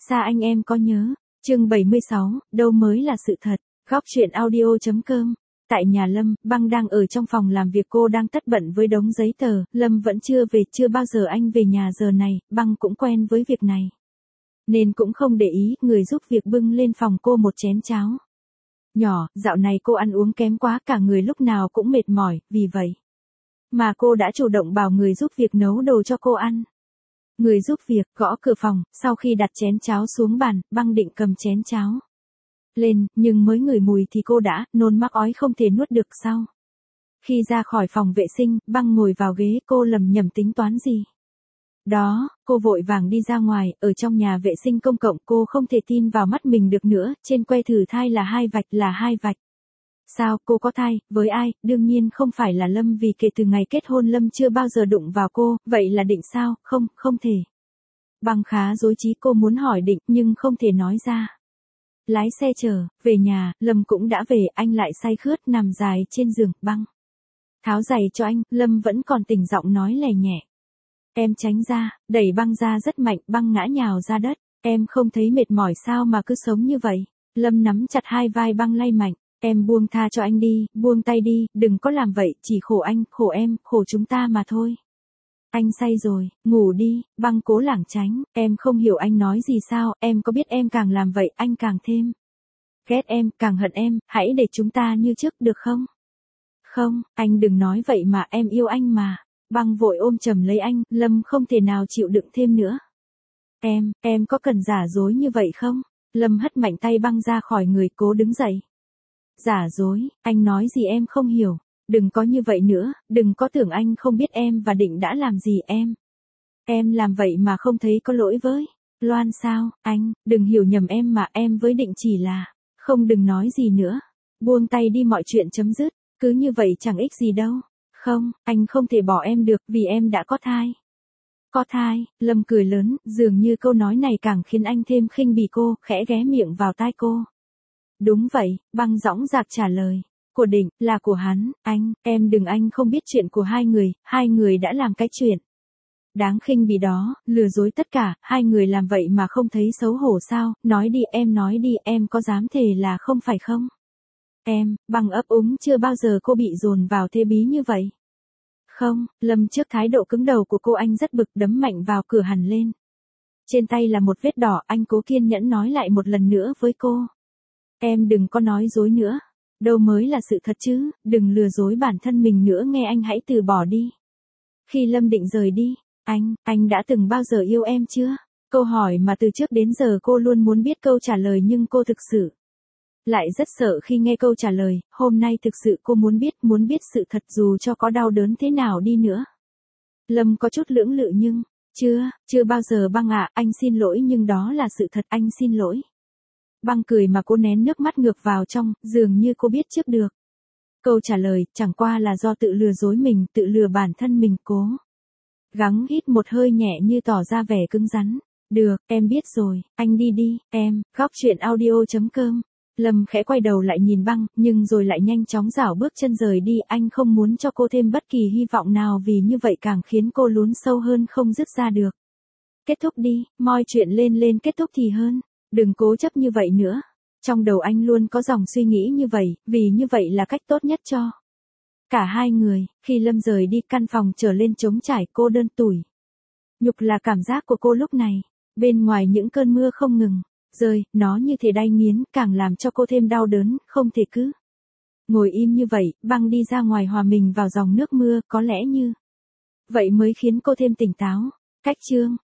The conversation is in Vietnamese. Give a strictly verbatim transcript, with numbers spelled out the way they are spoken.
Xa anh em có nhớ. Chương bảy mươi sáu, đâu mới là sự thật. Góc truyện audio.com. Tại nhà Lâm, Băng đang ở trong phòng làm việc, cô đang tất bận với đống giấy tờ, Lâm vẫn chưa về, chưa bao giờ anh về nhà giờ này, Băng cũng quen với việc này. Nên cũng không để ý, người giúp việc bưng lên phòng cô một chén cháo. Nhỏ, dạo này cô ăn uống kém quá, cả người lúc nào cũng mệt mỏi, vì vậy mà cô đã chủ động bảo người giúp việc nấu đồ cho cô ăn. Người giúp việc gõ cửa phòng, sau khi đặt chén cháo xuống bàn, Băng định cầm chén cháo lên, nhưng mới ngửi mùi thì cô đã nôn mắc ói không thể nuốt được sau. Khi ra khỏi phòng vệ sinh, Băng ngồi vào ghế, cô lầm nhầm tính toán gì đó, cô vội vàng đi ra ngoài, ở trong nhà vệ sinh công cộng, cô không thể tin vào mắt mình được nữa, trên que thử thai là hai vạch, là hai vạch. Sao, cô có thai, với ai, đương nhiên không phải là Lâm, vì kể từ ngày kết hôn Lâm chưa bao giờ đụng vào cô, vậy là Định sao, không, không thể. Băng khá rối trí, cô muốn hỏi Định, nhưng không thể nói ra. Lái xe chờ, về nhà, Lâm cũng đã về, anh lại say khướt, nằm dài trên giường, Băng tháo giày cho anh, Lâm vẫn còn tỉnh, giọng nói lè nhẹ. Em tránh ra, đẩy Băng ra rất mạnh, Băng ngã nhào ra đất. Em không thấy mệt mỏi sao mà cứ sống như vậy. Lâm nắm chặt hai vai Băng lay mạnh. Em buông tha cho anh đi, buông tay đi, đừng có làm vậy, chỉ khổ anh, khổ em, khổ chúng ta mà thôi. Anh say rồi, ngủ đi, Băng cố lảng tránh, em không hiểu anh nói gì sao, em có biết em càng làm vậy, anh càng thêm ghét em, càng hận em, hãy để chúng ta như trước được không? Không, anh đừng nói vậy mà, em yêu anh mà. Băng vội ôm chầm lấy anh, Lâm không thể nào chịu đựng thêm nữa. Em, em có cần giả dối như vậy không? Lâm hất mạnh tay Băng ra khỏi người, cố đứng dậy. Giả dối, anh nói gì em không hiểu, đừng có như vậy nữa, đừng có tưởng anh không biết em và Định đã làm gì em. Em làm vậy mà không thấy có lỗi với Loan sao, anh, đừng hiểu nhầm em mà, em với Định chỉ là, không đừng nói gì nữa, buông tay đi, mọi chuyện chấm dứt, cứ như vậy chẳng ích gì đâu. Không, anh không thể bỏ em được, vì em đã có thai. Có thai, Lâm cười lớn, dường như câu nói này càng khiến anh thêm khinh bỉ cô, khẽ ghé miệng vào tai cô. Đúng vậy, Băng dõng dạc trả lời. Của Định, là của hắn, anh, em đừng, anh không biết chuyện của hai người, hai người đã làm cái chuyện đáng khinh bỉ đó, lừa dối tất cả, hai người làm vậy mà không thấy xấu hổ sao, nói đi, em nói đi, em có dám thề là không phải không? Em, Băng ấp úng, chưa bao giờ cô bị dồn vào thế bí như vậy. Không, Lâm trước thái độ cứng đầu của cô, anh rất bực, đấm mạnh vào cửa hẳn lên. Trên tay là một vết đỏ, anh cố kiên nhẫn nói lại một lần nữa với cô. Em đừng có nói dối nữa. Đâu mới là sự thật chứ, đừng lừa dối bản thân mình nữa nghe, anh hãy từ bỏ đi. Khi Lâm định rời đi, anh, anh đã từng bao giờ yêu em chưa? Câu hỏi mà từ trước đến giờ cô luôn muốn biết câu trả lời, nhưng cô thực sự lại rất sợ khi nghe câu trả lời, hôm nay thực sự cô muốn biết, muốn biết sự thật dù cho có đau đớn thế nào đi nữa. Lâm có chút lưỡng lự nhưng, chưa, chưa bao giờ Băng ạ, anh xin lỗi nhưng đó là sự thật, anh xin lỗi. Băng cười mà cô nén nước mắt ngược vào trong, dường như cô biết trước được câu trả lời, chẳng qua là do tự lừa dối mình, tự lừa bản thân mình. Cố gắng hít một hơi nhẹ như tỏ ra vẻ cứng rắn. Được, em biết rồi, anh đi đi, em. Góc truyện audio.com. Lâm khẽ quay đầu lại nhìn Băng, nhưng rồi lại nhanh chóng rảo bước chân rời đi, anh không muốn cho cô thêm bất kỳ hy vọng nào, vì như vậy càng khiến cô lún sâu hơn không dứt ra được. Kết thúc đi, mọi chuyện lên lên kết thúc thì hơn, đừng cố chấp như vậy nữa. Trong đầu anh luôn có dòng suy nghĩ như vậy, vì như vậy là cách tốt nhất cho cả hai người. Khi Lâm rời đi, căn phòng trở lên trống trải, cô đơn tủi nhục là cảm giác của cô lúc này. Bên ngoài những cơn mưa không ngừng rơi, nó như thể đay nghiến, càng làm cho cô thêm đau đớn, không thể cứ ngồi im như vậy. Băng đi ra ngoài hòa mình vào dòng nước mưa, có lẽ như vậy mới khiến cô thêm tỉnh táo. Cách chương